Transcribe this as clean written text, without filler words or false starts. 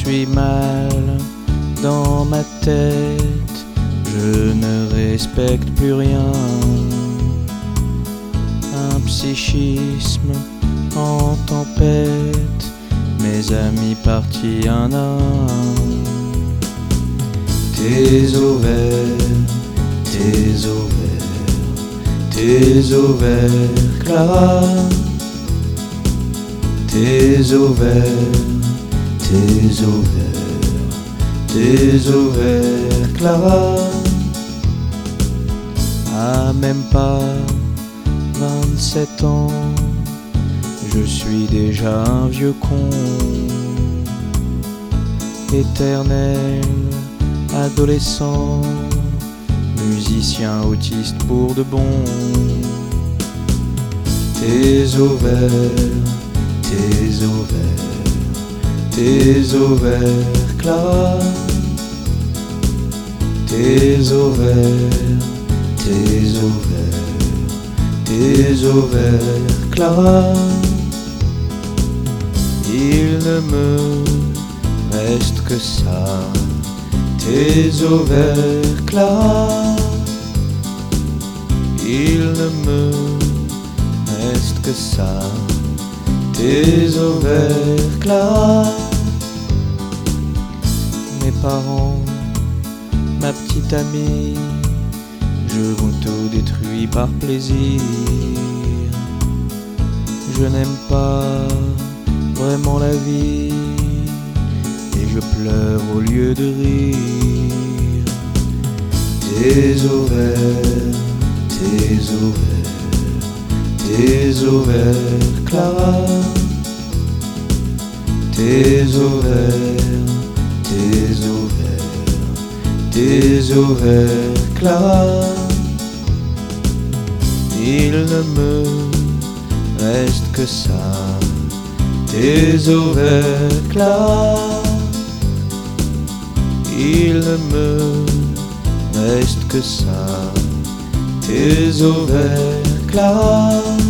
suis mal dans ma tête, je ne respecte plus rien. Un psychisme en tempête, mes amis partis un à un. Tes ovaires, tes ovaires, tes ovaires, Clara. Tes ovaires, tes ovaires, tes ovaires, Clara. À même pas 27 ans, je suis déjà un vieux con. Éternel adolescent, musicien autiste pour de bon. Tes ovaires, tes ovaires, tes ovaires, Clara. Tes ovaires, tes ovaires, tes ovaires, Clara. Il ne me reste que ça, tes ovaires, Clara. Il ne me reste que ça, tes ovaires, Clara. Mes parents, ma petite amie, je m'auto-détruis par plaisir. Je n'aime pas vraiment la vie et je pleure au lieu de rire. Tes ovaires, tes ovaires, tes ovaires, Clara. Tes ovaires, tes ovaires, tes ovaires, Clara. Il ne me reste que ça, tes ovaires, Clara. Il ne me reste que ça, tes ovaires, Clara.